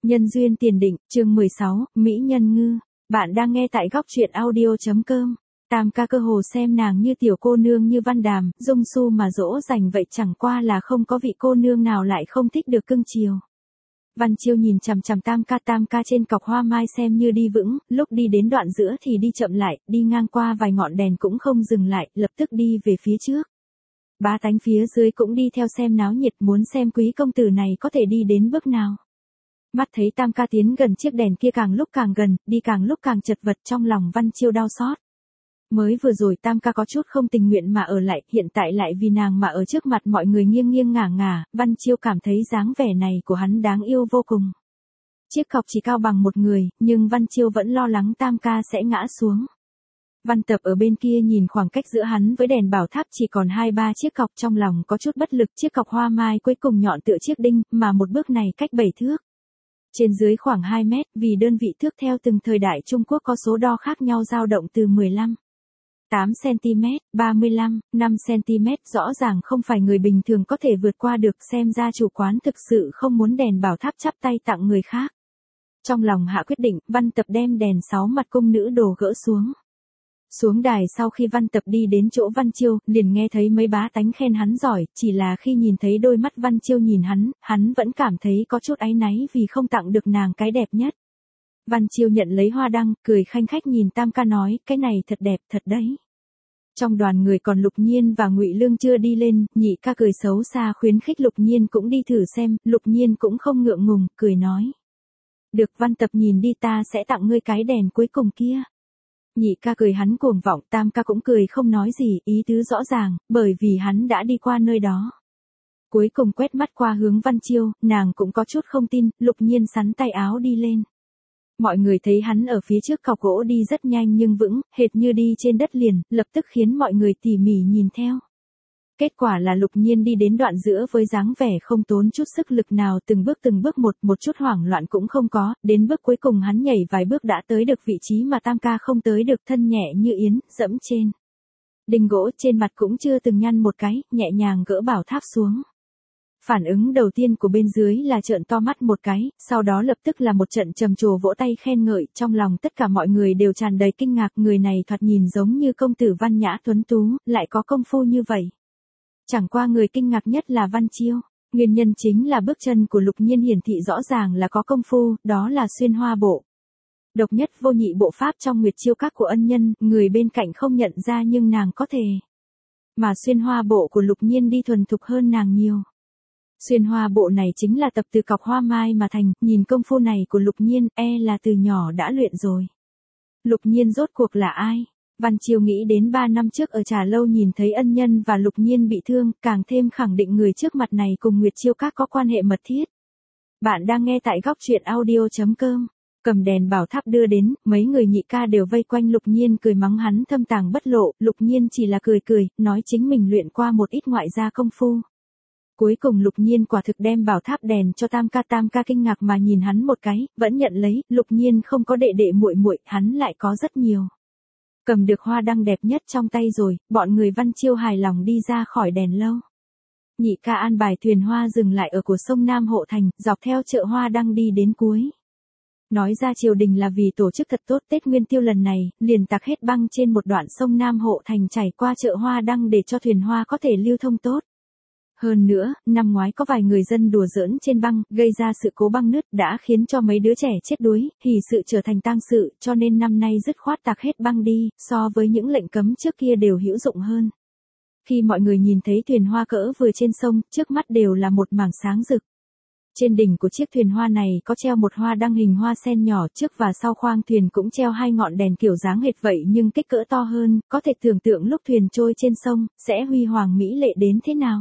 Nhân duyên tiền định, chương 16, Mỹ nhân ngư. Bạn đang nghe tại góc truyện audio.com. Tam ca cơ hồ xem nàng như tiểu cô nương như Văn Đàm, Dung Su mà dỗ dành vậy, chẳng qua là không có vị cô nương nào lại không thích được cưng chiều. Văn Chiêu nhìn chằm chằm Tam ca trên cọc hoa mai xem như đi vững, lúc đi đến đoạn giữa thì đi chậm lại, đi ngang qua vài ngọn đèn cũng không dừng lại, lập tức đi về phía trước. Bá tánh phía dưới cũng đi theo xem náo nhiệt, muốn xem quý công tử này có thể đi đến bước nào. Mắt thấy Tam ca tiến gần chiếc đèn kia càng lúc càng gần, đi càng lúc càng chật vật, trong lòng Văn Chiêu đau xót. Mới vừa rồi Tam ca có chút không tình nguyện mà ở lại, hiện tại lại vì nàng mà ở trước mặt mọi người nghiêng nghiêng ngả ngả, Văn Chiêu cảm thấy dáng vẻ này của hắn đáng yêu vô cùng. Chiếc cọc chỉ cao bằng một người, nhưng Văn Chiêu vẫn lo lắng Tam ca sẽ ngã xuống. Văn Tập ở bên kia nhìn khoảng cách giữa hắn với đèn bảo tháp chỉ còn 2-3 chiếc cọc, trong lòng có chút bất lực, chiếc cọc hoa mai cuối cùng nhọn tựa chiếc đinh, mà một bước này cách 7 thước. Trên dưới khoảng 2 mét, vì đơn vị thước theo từng thời đại Trung Quốc có số đo khác nhau dao động từ 15, 8cm, 35, 5cm, rõ ràng không phải người bình thường có thể vượt qua được, xem ra chủ quán thực sự không muốn đèn bảo tháp chắp tay tặng người khác. Trong lòng hạ quyết định, Văn Tập đem đèn 6 mặt cung nữ đồ gỡ xuống. Xuống đài sau khi Văn Tập đi đến chỗ Văn Chiêu, liền nghe thấy mấy bá tánh khen hắn giỏi, chỉ là khi nhìn thấy đôi mắt Văn Chiêu nhìn hắn vẫn cảm thấy có chút áy náy vì không tặng được nàng cái đẹp nhất. Văn Chiêu nhận lấy hoa đăng, cười khanh khách nhìn Tam ca nói, cái này thật đẹp thật đấy. Trong đoàn người còn Lục Nhiên và Ngụy Lương chưa đi lên, Nhị ca cười xấu xa khuyến khích Lục Nhiên cũng đi thử xem, Lục Nhiên cũng không ngượng ngùng, cười nói. Được, Văn Tập nhìn đi, ta sẽ tặng ngươi cái đèn cuối cùng kia. Nhị ca cười hắn cuồng vọng, Tam ca cũng cười không nói gì, ý tứ rõ ràng, bởi vì hắn đã đi qua nơi đó. Cuối cùng quét mắt qua hướng Văn Chiêu, nàng cũng có chút không tin, Lục Nhiên sắn tay áo đi lên. Mọi người thấy hắn ở phía trước cọc gỗ đi rất nhanh nhưng vững, hệt như đi trên đất liền, lập tức khiến mọi người tỉ mỉ nhìn theo. Kết quả là Lục Nhiên đi đến đoạn giữa với dáng vẻ không tốn chút sức lực nào, từng bước một chút hoảng loạn cũng không có, đến bước cuối cùng hắn nhảy vài bước đã tới được vị trí mà Tam ca không tới được, thân nhẹ như yến, dẫm trên đinh gỗ, trên mặt cũng chưa từng nhăn một cái, nhẹ nhàng gỡ bảo tháp xuống. Phản ứng đầu tiên của bên dưới là trợn to mắt một cái, sau đó lập tức là một trận trầm trồ vỗ tay khen ngợi, trong lòng tất cả mọi người đều tràn đầy kinh ngạc, người này thoạt nhìn giống như công tử văn nhã tuấn tú, lại có công phu như vậy. Chẳng qua người kinh ngạc nhất là Văn Chiêu, nguyên nhân chính là bước chân của Lục Nhiên hiển thị rõ ràng là có công phu, đó là xuyên hoa bộ. Độc nhất vô nhị bộ pháp trong Nguyệt Chiêu các của ân nhân, người bên cạnh không nhận ra nhưng nàng có thể. Mà xuyên hoa bộ của Lục Nhiên đi thuần thục hơn nàng nhiều. Xuyên hoa bộ này chính là tập từ cọc hoa mai mà thành, nhìn công phu này của Lục Nhiên, là từ nhỏ đã luyện rồi. Lục Nhiên rốt cuộc là ai? Văn Chiêu nghĩ đến 3 năm trước ở Trà Lâu nhìn thấy ân nhân và Lục Nhiên bị thương, càng thêm khẳng định người trước mặt này cùng Nguyệt Chiêu các có quan hệ mật thiết. Bạn đang nghe tại góc truyện audio.com. Cầm đèn bảo tháp đưa đến, mấy người Nhị ca đều vây quanh Lục Nhiên cười mắng hắn thâm tàng bất lộ, Lục Nhiên chỉ là cười, nói chính mình luyện qua một ít ngoại gia công phu. Cuối cùng Lục Nhiên quả thực đem bảo tháp đèn cho Tam ca kinh ngạc mà nhìn hắn một cái, vẫn nhận lấy, Lục Nhiên không có đệ muội, hắn lại có rất nhiều. Cầm được hoa đăng đẹp nhất trong tay rồi, bọn người Văn Chiêu hài lòng đi ra khỏi đèn lâu. Nhị ca an bài thuyền hoa dừng lại ở của sông Nam Hộ Thành, dọc theo chợ hoa đăng đi đến cuối. Nói ra triều đình là vì tổ chức thật tốt Tết Nguyên Tiêu lần này, liền tạc hết băng trên một đoạn sông Nam Hộ Thành chảy qua chợ hoa đăng để cho thuyền hoa có thể lưu thông tốt. Hơn nữa, năm ngoái có vài người dân đùa giỡn trên băng, gây ra sự cố băng nứt đã khiến cho mấy đứa trẻ chết đuối, hỉ sự trở thành tang sự, cho nên năm nay dứt khoát tạc hết băng đi, so với những lệnh cấm trước kia đều hữu dụng hơn. Khi mọi người nhìn thấy thuyền hoa cỡ vừa trên sông, trước mắt đều là một mảng sáng rực. Trên đỉnh của chiếc thuyền hoa này có treo một hoa đăng hình hoa sen nhỏ, trước và sau khoang thuyền cũng treo 2 ngọn đèn kiểu dáng hệt vậy nhưng kích cỡ to hơn, có thể tưởng tượng lúc thuyền trôi trên sông, sẽ huy hoàng mỹ lệ đến thế nào.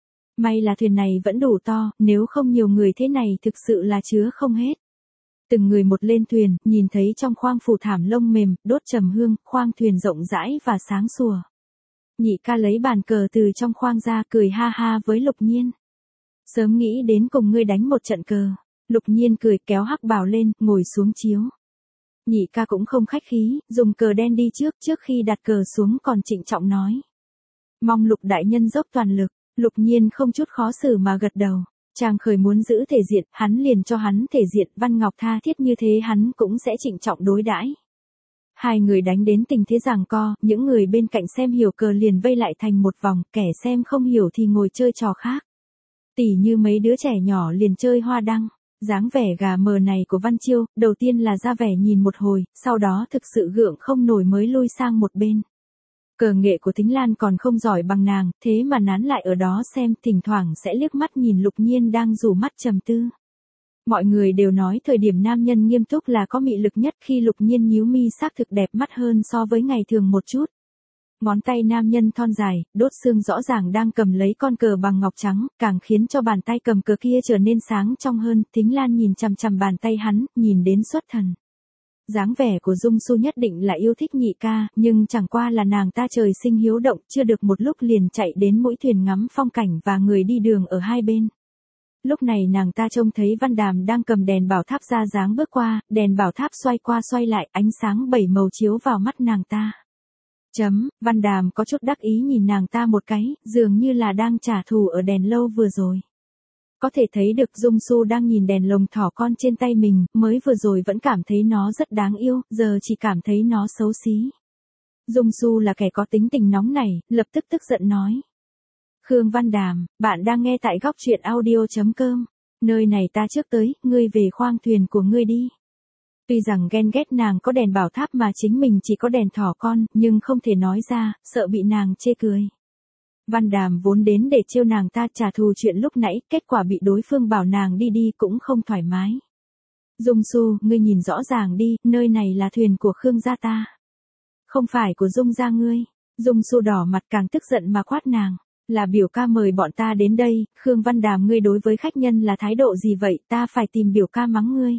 May là thuyền này vẫn đủ to, nếu không nhiều người thế này thực sự là chứa không hết. Từng người một lên thuyền, nhìn thấy trong khoang phủ thảm lông mềm, đốt trầm hương, khoang thuyền rộng rãi và sáng sủa. Nhị ca lấy bàn cờ từ trong khoang ra cười ha ha với Lục Nhiên. Sớm nghĩ đến cùng ngươi đánh một trận cờ. Lục Nhiên cười kéo hắc bào lên, ngồi xuống chiếu. Nhị ca cũng không khách khí, dùng cờ đen đi trước khi đặt cờ xuống còn trịnh trọng nói. Mong Lục đại nhân dốc toàn lực. Lục Nhiên không chút khó xử mà gật đầu. Trang Khởi muốn giữ thể diện, hắn liền cho hắn thể diện, Văn Ngọc tha thiết như thế hắn cũng sẽ trịnh trọng đối đãi. Hai người đánh đến tình thế giằng co, những người bên cạnh xem hiểu cờ liền vây lại thành một vòng, kẻ xem không hiểu thì ngồi chơi trò khác. Tỉ như mấy đứa trẻ nhỏ liền chơi hoa đăng. Dáng vẻ gà mờ này của Văn Chiêu, đầu tiên là ra vẻ nhìn một hồi, sau đó thực sự gượng không nổi mới lui sang một bên. Cờ nghệ của Thính Lan còn không giỏi bằng nàng, thế mà nán lại ở đó xem, thỉnh thoảng sẽ liếc mắt nhìn Lục Nhiên đang rủ mắt trầm tư. Mọi người đều nói thời điểm nam nhân nghiêm túc là có mị lực nhất, khi Lục Nhiên nhíu mi xác thực đẹp mắt hơn so với ngày thường một chút. Ngón tay nam nhân thon dài, đốt xương rõ ràng đang cầm lấy con cờ bằng ngọc trắng, càng khiến cho bàn tay cầm cờ kia trở nên sáng trong hơn. Thính Lan nhìn chằm chằm bàn tay hắn, nhìn đến xuất thần. Dáng vẻ của Dung Su nhất định là yêu thích Nhị ca, nhưng chẳng qua là nàng ta trời sinh hiếu động, chưa được một lúc liền chạy đến mũi thuyền ngắm phong cảnh và người đi đường ở hai bên. Lúc này nàng ta trông thấy Văn Đàm đang cầm đèn bảo tháp ra dáng bước qua, đèn bảo tháp xoay qua xoay lại, ánh sáng bảy màu chiếu vào mắt nàng ta. Văn Đàm có chút đắc ý nhìn nàng ta một cái, dường như là đang trả thù ở đèn lâu vừa rồi. Có thể thấy được Dung Su đang nhìn đèn lồng thỏ con trên tay mình, mới vừa rồi vẫn cảm thấy nó rất đáng yêu, giờ chỉ cảm thấy nó xấu xí. Dung Su là kẻ có tính tình nóng nảy, lập tức tức giận nói. Khương Văn Đàm, bạn đang nghe tại góc truyện audio.com. Nơi này ta trước tới, ngươi về khoang thuyền của ngươi đi. Tuy rằng ghen ghét nàng có đèn bảo tháp mà chính mình chỉ có đèn thỏ con, nhưng không thể nói ra, sợ bị nàng chê cười. Văn Đàm vốn đến để trêu nàng ta trả thù chuyện lúc nãy, kết quả bị đối phương bảo nàng đi đi cũng không thoải mái. Dung Su, ngươi nhìn rõ ràng đi, nơi này là thuyền của Khương gia ta. Không phải của Dung gia ngươi. Dung Su đỏ mặt càng tức giận mà quát nàng. Là biểu ca mời bọn ta đến đây, Khương Văn Đàm ngươi đối với khách nhân là thái độ gì vậy, ta phải tìm biểu ca mắng ngươi.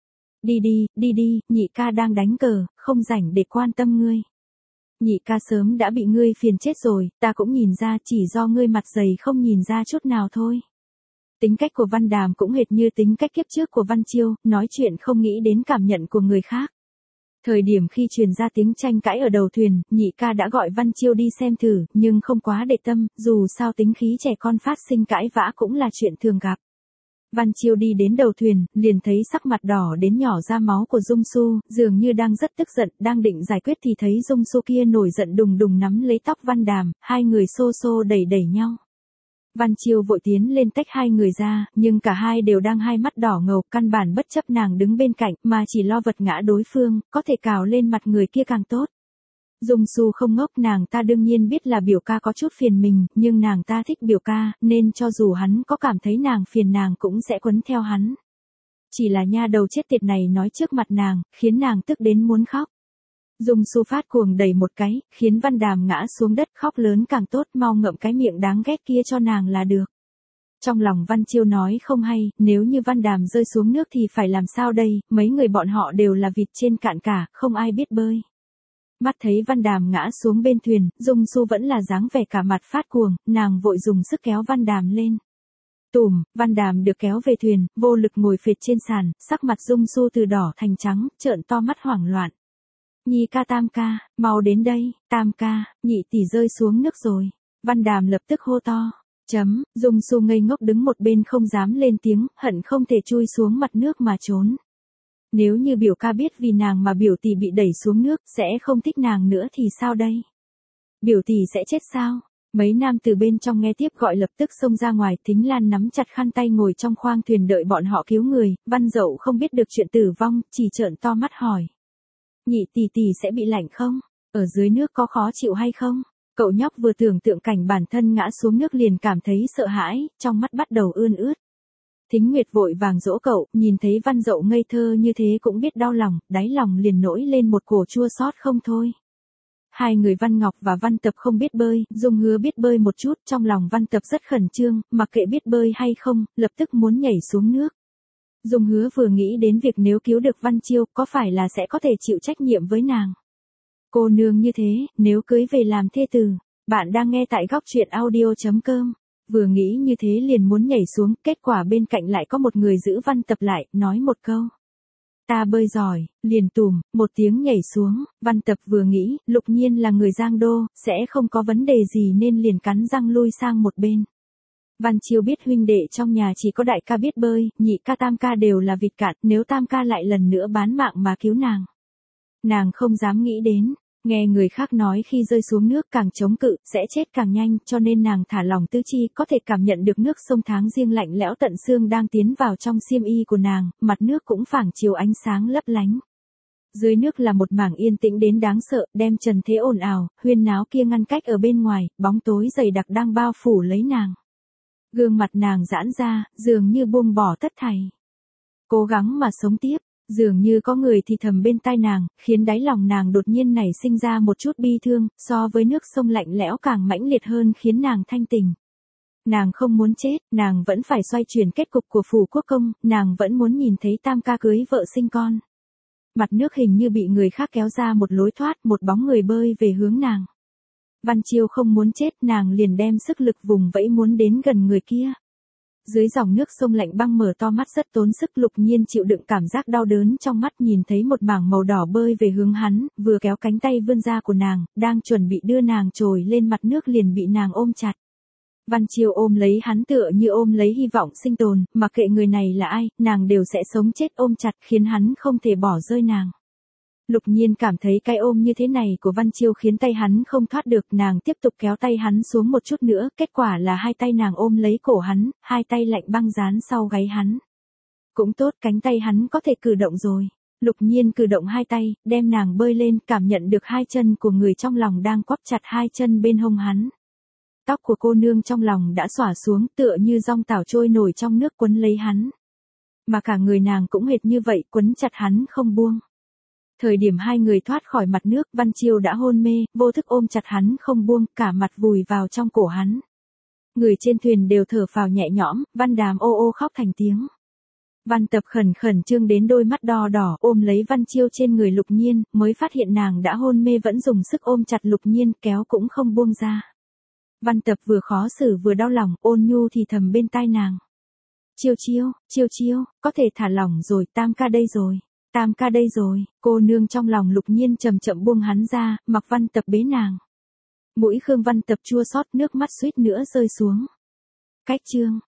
Đi đi, nhị ca đang đánh cờ, không rảnh để quan tâm ngươi. Nhị ca sớm đã bị ngươi phiền chết rồi, ta cũng nhìn ra, chỉ do ngươi mặt dày không nhìn ra chút nào thôi. Tính cách của Văn Đàm cũng hệt như tính cách kiếp trước của Văn Chiêu, nói chuyện không nghĩ đến cảm nhận của người khác. Thời điểm khi truyền ra tiếng tranh cãi ở đầu thuyền, nhị ca đã gọi Văn Chiêu đi xem thử, nhưng không quá để tâm, dù sao tính khí trẻ con phát sinh cãi vã cũng là chuyện thường gặp. Văn Chiêu đi đến đầu thuyền, liền thấy sắc mặt đỏ đến nhỏ ra máu của Dung Su, dường như đang rất tức giận, đang định giải quyết thì thấy Dung Su kia nổi giận đùng đùng nắm lấy tóc Văn Đàm, hai người xô xô đẩy đẩy nhau. Văn Chiêu vội tiến lên tách hai người ra, nhưng cả hai đều đang hai mắt đỏ ngầu, căn bản bất chấp nàng đứng bên cạnh, mà chỉ lo vật ngã đối phương, có thể cào lên mặt người kia càng tốt. Dung Su không ngốc, nàng ta đương nhiên biết là biểu ca có chút phiền mình, nhưng nàng ta thích biểu ca, nên cho dù hắn có cảm thấy nàng phiền nàng cũng sẽ quấn theo hắn. Chỉ là nha đầu chết tiệt này nói trước mặt nàng, khiến nàng tức đến muốn khóc. Dung Su phát cuồng đẩy một cái, khiến Văn Đàm ngã xuống đất, khóc lớn càng tốt, mau ngậm cái miệng đáng ghét kia cho nàng là được. Trong lòng Văn Chiêu nói không hay, nếu như Văn Đàm rơi xuống nước thì phải làm sao đây, mấy người bọn họ đều là vịt trên cạn cả, không ai biết bơi. Mắt thấy Văn Đàm ngã xuống bên thuyền, Dung Su vẫn là dáng vẻ cả mặt phát cuồng, nàng vội dùng sức kéo Văn Đàm lên. Tùm, Văn Đàm được kéo về thuyền, vô lực ngồi phệt trên sàn, sắc mặt Dung Su từ đỏ thành trắng, trợn to mắt hoảng loạn. Nhi ca Tam ca, mau đến đây, Tam ca, nhị tỷ rơi xuống nước rồi. Văn Đàm lập tức hô to. Dung Su ngây ngốc đứng một bên không dám lên tiếng, hận không thể chui xuống mặt nước mà trốn. Nếu như biểu ca biết vì nàng mà biểu tỷ bị đẩy xuống nước, sẽ không thích nàng nữa thì sao đây? Biểu tỷ sẽ chết sao? Mấy nam từ bên trong nghe tiếp gọi lập tức xông ra ngoài, Thính Lan nắm chặt khăn tay ngồi trong khoang thuyền đợi bọn họ cứu người, Văn Dậu không biết được chuyện tử vong, chỉ trợn to mắt hỏi. Nhị tỷ tỷ sẽ bị lạnh không? Ở dưới nước có khó chịu hay không? Cậu nhóc vừa tưởng tượng cảnh bản thân ngã xuống nước liền cảm thấy sợ hãi, trong mắt bắt đầu ươn ướt. Thính Nguyệt vội vàng dỗ cậu, nhìn thấy Văn Dậu ngây thơ như thế cũng biết đau lòng, đáy lòng liền nổi lên một cổ chua xót không thôi. Hai người Văn Ngọc và Văn Tập không biết bơi, Dung Hứa biết bơi một chút, trong lòng Văn Tập rất khẩn trương, mặc kệ biết bơi hay không, lập tức muốn nhảy xuống nước. Dung Hứa vừa nghĩ đến việc nếu cứu được Văn Chiêu, có phải là sẽ có thể chịu trách nhiệm với nàng. Cô nương như thế, nếu cưới về làm thê tử. Bạn đang nghe tại góc truyện audio.com. Vừa nghĩ như thế liền muốn nhảy xuống, kết quả bên cạnh lại có một người giữ Văn Tập lại, nói một câu. Ta bơi giỏi, liền tùm, một tiếng nhảy xuống, Văn Tập vừa nghĩ, Lục Nhiên là người Giang Đô, sẽ không có vấn đề gì nên liền cắn răng lui sang một bên. Văn Chiêu biết huynh đệ trong nhà chỉ có đại ca biết bơi, nhị ca tam ca đều là vịt cạn, nếu tam ca lại lần nữa bán mạng mà cứu nàng. Nàng không dám nghĩ đến, nghe người khác nói khi rơi xuống nước càng chống cự, sẽ chết càng nhanh, cho nên nàng thả lỏng tứ chi, có thể cảm nhận được nước sông tháng riêng lạnh lẽo tận xương đang tiến vào trong xiêm y của nàng, mặt nước cũng phảng chiếu ánh sáng lấp lánh. Dưới nước là một mảng yên tĩnh đến đáng sợ, đem trần thế ồn ào, huyên náo kia ngăn cách ở bên ngoài, bóng tối dày đặc đang bao phủ lấy nàng. Gương mặt nàng giãn ra, dường như buông bỏ tất thảy. Cố gắng mà sống tiếp, dường như có người thì thầm bên tai nàng, khiến đáy lòng nàng đột nhiên nảy sinh ra một chút bi thương, so với nước sông lạnh lẽo càng mãnh liệt hơn khiến nàng thanh tỉnh. Nàng không muốn chết, nàng vẫn phải xoay chuyển kết cục của phủ quốc công, nàng vẫn muốn nhìn thấy tam ca cưới vợ sinh con. Mặt nước hình như bị người khác kéo ra một lối thoát, một bóng người bơi về hướng nàng. Văn Chiêu không muốn chết, nàng liền đem sức lực vùng vẫy muốn đến gần người kia. Dưới dòng nước sông lạnh băng mở to mắt rất tốn sức, Lục Nhiên chịu đựng cảm giác đau đớn trong mắt, nhìn thấy một mảng màu đỏ bơi về hướng hắn, vừa kéo cánh tay vươn ra của nàng, đang chuẩn bị đưa nàng trồi lên mặt nước liền bị nàng ôm chặt. Văn Chiêu ôm lấy hắn tựa như ôm lấy hy vọng sinh tồn, mặc kệ người này là ai, nàng đều sẽ sống chết ôm chặt, khiến hắn không thể bỏ rơi nàng. Lục Nhiên cảm thấy cái ôm như thế này của Văn Chiêu khiến tay hắn không thoát được, nàng tiếp tục kéo tay hắn xuống một chút nữa, kết quả là hai tay nàng ôm lấy cổ hắn, hai tay lạnh băng dán sau gáy hắn. Cũng tốt, cánh tay hắn có thể cử động rồi. Lục Nhiên cử động hai tay, đem nàng bơi lên, cảm nhận được hai chân của người trong lòng đang quắp chặt hai chân bên hông hắn. Tóc của cô nương trong lòng đã xõa xuống, tựa như dong tảo trôi nổi trong nước quấn lấy hắn. Mà cả người nàng cũng hệt như vậy, quấn chặt hắn không buông. Thời điểm hai người thoát khỏi mặt nước, Văn Chiêu đã hôn mê, vô thức ôm chặt hắn không buông, cả mặt vùi vào trong cổ hắn. Người trên thuyền đều thở phào nhẹ nhõm, Văn Đàm ô ô khóc thành tiếng. Văn Tập khẩn trương đến đôi mắt đỏ đỏ, ôm lấy Văn Chiêu trên người Lục Nhiên, mới phát hiện nàng đã hôn mê vẫn dùng sức ôm chặt Lục Nhiên, kéo cũng không buông ra. Văn Tập vừa khó xử vừa đau lòng, ôn nhu thì thầm bên tai nàng. Chiêu, có thể thả lỏng rồi, tam ca đây rồi. Tam ca đây rồi, cô nương trong lòng Lục Nhiên chậm chậm buông hắn ra, mặc Văn Tập bế nàng. Mũi Khương Văn Tập chua xót, nước mắt suýt nữa rơi xuống. Cách chương.